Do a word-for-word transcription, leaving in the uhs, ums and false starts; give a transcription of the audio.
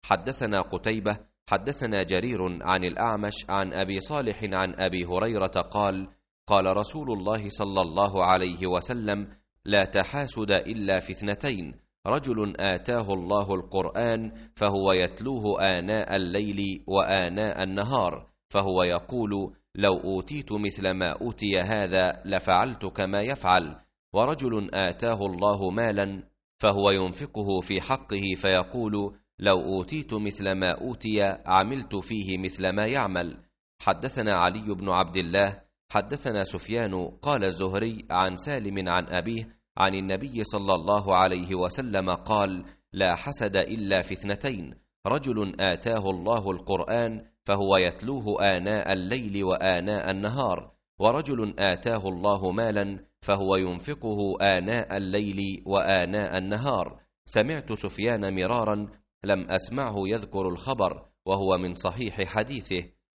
حدثنا قتيبة حدثنا جرير عن الأعمش عن أبي صالح عن أبي هريرة قال قال رسول الله صلى الله عليه وسلم لا تحاسد إلا في اثنتين رجل آتاه الله القرآن فهو يتلوه آناء الليل وآناء النهار فهو يقول لو أوتيت مثل ما أوتي هذا لفعلت كما يفعل، ورجل آتاه الله مالا فهو ينفقه في حقه فيقول لو أوتيت مثل ما أوتي عملت فيه مثل ما يعمل. حدثنا علي بن عبد الله حدثنا سفيان قال الزهري عن سالم عن أبيه عن النبي صلى الله عليه وسلم قال لا حسد إلا في اثنتين رجل آتاه الله القرآن فهو يتلوه آناء الليل وآناء النهار، ورجل آتاه الله مالا فهو ينفقه آناء الليل وآناء النهار. سمعت سفيان مرارا لم أسمعه يذكر الخبر وهو من صحيح حديثه.